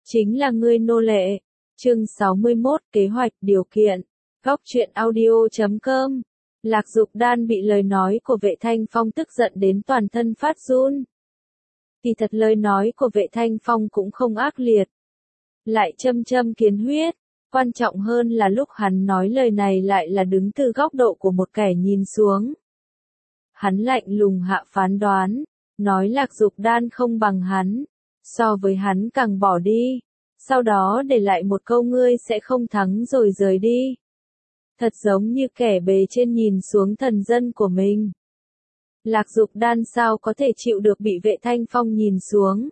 chính là ngươi nô lệ. Chương 61 Kế hoạch điều kiện. Góc truyện audio.com. Lạc Dục Đan bị lời nói của Vệ Thanh Phong tức giận đến toàn thân phát run. Kỳ thật lời nói của Vệ Thanh Phong cũng không ác liệt, lại châm châm kiến huyết. Quan trọng hơn là lúc hắn nói lời này lại là đứng từ góc độ của một kẻ nhìn xuống. Hắn lạnh lùng hạ phán đoán, nói Lạc Dục Đan không bằng hắn, so với hắn càng bỏ đi, sau đó để lại một câu ngươi sẽ không thắng rồi rời đi. Thật giống như kẻ bề trên nhìn xuống thần dân của mình. Lạc Dục Đan sao có thể chịu được bị Vệ Thanh Phong nhìn xuống.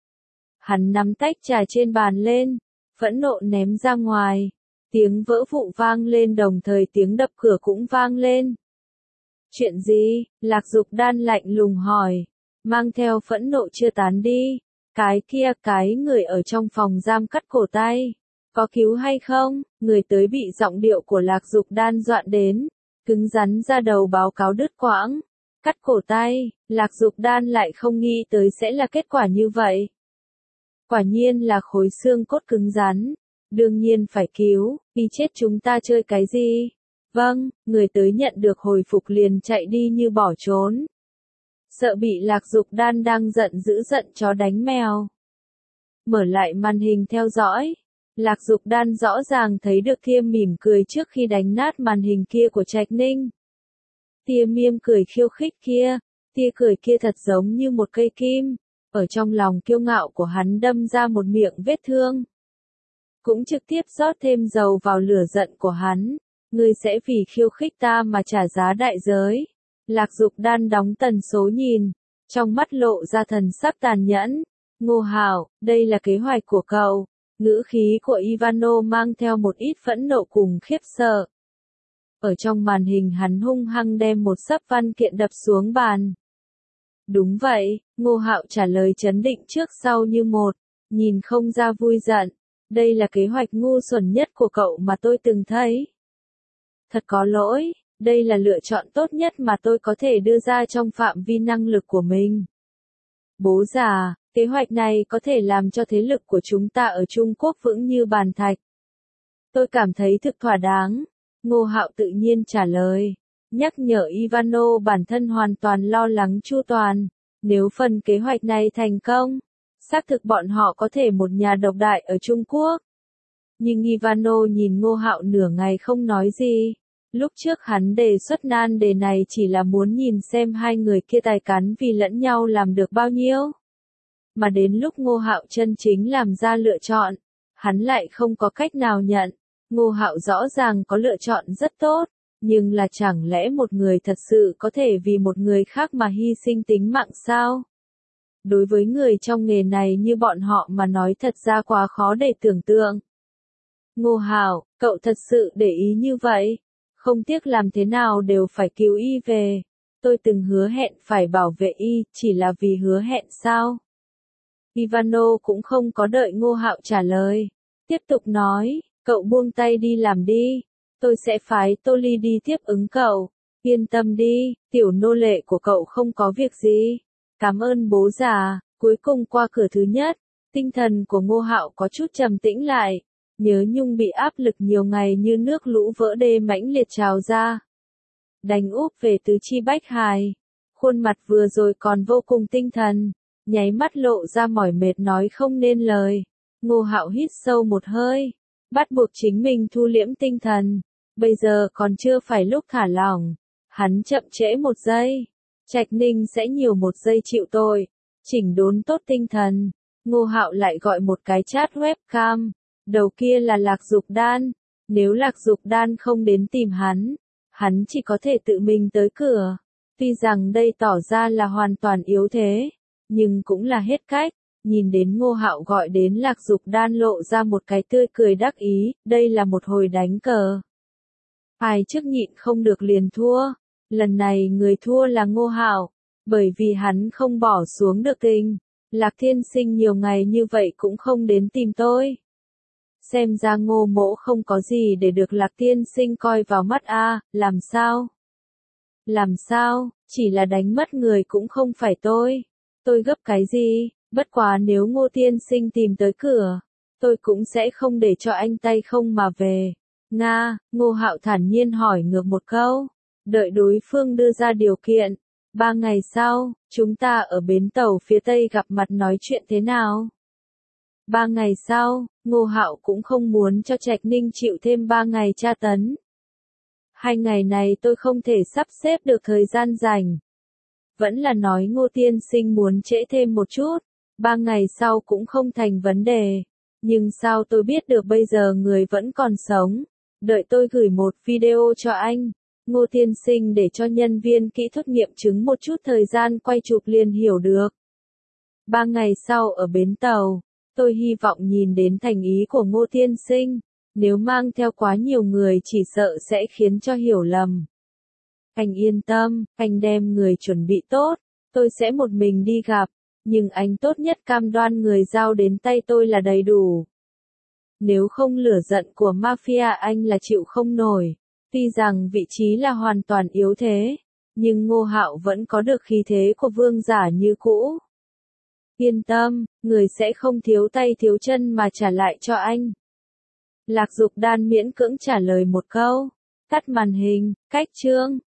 Hắn nắm tách trà trên bàn lên, phẫn nộ ném ra ngoài. Tiếng vỡ vụn vang lên đồng thời tiếng đập cửa cũng vang lên. Chuyện gì? Lạc Dục Đan lạnh lùng hỏi, mang theo phẫn nộ chưa tán đi. Cái người ở trong phòng giam cắt cổ tay. Có cứu hay không? Người tới bị giọng điệu của Lạc Dục Đan dọa đến, cứng rắn ra đầu báo cáo đứt quãng. Cắt cổ tay, Lạc Dục Đan lại không nghĩ tới sẽ là kết quả như vậy. Quả nhiên là khối xương cốt cứng rắn, đương nhiên phải cứu, đi chết chúng ta chơi cái gì? Vâng, người tới nhận được hồi phục liền chạy đi như bỏ trốn. Sợ bị Lạc Dục Đan đang giận dữ giận chó đánh mèo. Mở lại màn hình theo dõi, Lạc Dục Đan rõ ràng thấy được Tia mỉm cười trước khi đánh nát màn hình kia của Trạch Ninh. Tia miêm cười khiêu khích kia, tia cười kia thật giống như một cây kim, ở trong lòng kiêu ngạo của hắn đâm ra một miệng vết thương. Cũng trực tiếp rót thêm dầu vào lửa giận của hắn, ngươi sẽ vì khiêu khích ta mà trả giá đại giới. Lạc Dục Đan đóng tần số nhìn, trong mắt lộ ra thần sắc tàn nhẫn. Ngô Hạo, đây là kế hoạch của cậu. Ngữ khí của Ivano mang theo một ít phẫn nộ cùng khiếp sợ. Ở trong màn hình hắn hung hăng đem một xấp văn kiện đập xuống bàn. Đúng vậy, Ngô Hạo trả lời trấn định trước sau như một, nhìn không ra vui giận. Đây là kế hoạch ngu xuẩn nhất của cậu mà tôi từng thấy. Thật có lỗi, đây là lựa chọn tốt nhất mà tôi có thể đưa ra trong phạm vi năng lực của mình. Bố già, kế hoạch này có thể làm cho thế lực của chúng ta ở Trung Quốc vững như bàn thạch. Tôi cảm thấy thực thỏa đáng. Ngô Hạo tự nhiên trả lời, nhắc nhở Ivano bản thân hoàn toàn lo lắng chu toàn. Nếu phần kế hoạch này thành công, xác thực bọn họ có thể một nhà độc đại ở Trung Quốc. Nhưng Ivano nhìn Ngô Hạo nửa ngày không nói gì. Lúc trước hắn đề xuất nan đề này chỉ là muốn nhìn xem hai người kia tài cán vì lẫn nhau làm được bao nhiêu. Mà đến lúc Ngô Hạo chân chính làm ra lựa chọn, hắn lại không có cách nào nhận. Ngô Hạo rõ ràng có lựa chọn rất tốt, nhưng là chẳng lẽ một người thật sự có thể vì một người khác mà hy sinh tính mạng sao? Đối với người trong nghề này như bọn họ mà nói thật ra quá khó để tưởng tượng. Ngô Hạo, cậu thật sự để ý như vậy? Không tiếc làm thế nào đều phải cứu y về. Tôi từng hứa hẹn phải bảo vệ y, chỉ là vì hứa hẹn sao? Ivano cũng không có đợi Ngô Hạo trả lời. Tiếp tục nói, cậu buông tay đi làm đi. Tôi sẽ phái Tô Ly đi tiếp ứng cậu. Yên tâm đi, tiểu nô lệ của cậu không có việc gì. Cảm ơn bố già. Cuối cùng qua cửa thứ nhất, tinh thần của Ngô Hạo có chút trầm tĩnh lại. Nhớ nhung bị áp lực nhiều ngày như nước lũ vỡ đê mãnh liệt trào ra. Đánh úp về tứ chi bách hài. Khuôn mặt vừa rồi còn vô cùng tinh thần, nháy mắt lộ ra mỏi mệt nói không nên lời. Ngô Hạo hít sâu một hơi, bắt buộc chính mình thu liễm tinh thần. Bây giờ còn chưa phải lúc thả lỏng. Hắn chậm trễ một giây, Trạch Ninh sẽ nhiều một giây chịu tội. Chỉnh đốn tốt tinh thần, Ngô Hạo lại gọi một cái chat webcam. Đầu kia là Lạc Dục Đan. Nếu Lạc Dục Đan không đến tìm hắn chỉ có thể tự mình tới cửa. Tuy rằng đây tỏ ra là hoàn toàn yếu thế, nhưng cũng là hết cách. Nhìn đến Ngô Hạo gọi đến Lạc Dục Đan lộ ra một cái tươi cười đắc ý, đây là một hồi đánh cờ. Ai trước nhịn không được liền thua. Lần này người thua là Ngô Hạo, bởi vì hắn không bỏ xuống được tình. Lạc Thiên Sinh nhiều ngày như vậy cũng không đến tìm tôi. Xem ra Ngô Mỗ không có gì để được Lạc Tiên Sinh coi vào mắt a, làm sao? Làm sao, chỉ là đánh mất người cũng không phải tôi. Tôi gấp cái gì, bất quá nếu Ngô Tiên Sinh tìm tới cửa, tôi cũng sẽ không để cho anh tay không mà về. Nga, Ngô Hạo thản nhiên hỏi ngược một câu, đợi đối phương đưa ra điều kiện. 3 ngày sau, chúng ta ở bến tàu phía Tây gặp mặt nói chuyện thế nào? 3 ngày sau, Ngô Hạo cũng không muốn cho Trạch Ninh chịu thêm 3 ngày tra tấn. 2 ngày này tôi không thể sắp xếp được thời gian rảnh. Vẫn là nói Ngô tiên sinh muốn trễ thêm một chút, 3 ngày sau cũng không thành vấn đề. Nhưng sao tôi biết được bây giờ người vẫn còn sống? Đợi tôi gửi một video cho anh, Ngô tiên sinh để cho nhân viên kỹ thuật nghiệm chứng một chút thời gian quay chụp liền hiểu được. 3 ngày sau ở bến tàu, tôi hy vọng nhìn đến thành ý của Ngô tiên sinh. Nếu mang theo quá nhiều người chỉ sợ sẽ khiến cho hiểu lầm. Anh yên tâm, anh đem người chuẩn bị tốt, tôi sẽ một mình đi gặp, nhưng anh tốt nhất cam đoan người giao đến tay tôi là đầy đủ. Nếu không lửa giận của mafia anh là chịu không nổi. Tuy rằng vị trí là hoàn toàn yếu thế, nhưng Ngô Hạo vẫn có được khí thế của vương giả như cũ. Yên tâm, người sẽ không thiếu tay thiếu chân mà trả lại cho anh. Lạc Dục Đan miễn cưỡng trả lời một câu. Tắt màn hình, cách chương.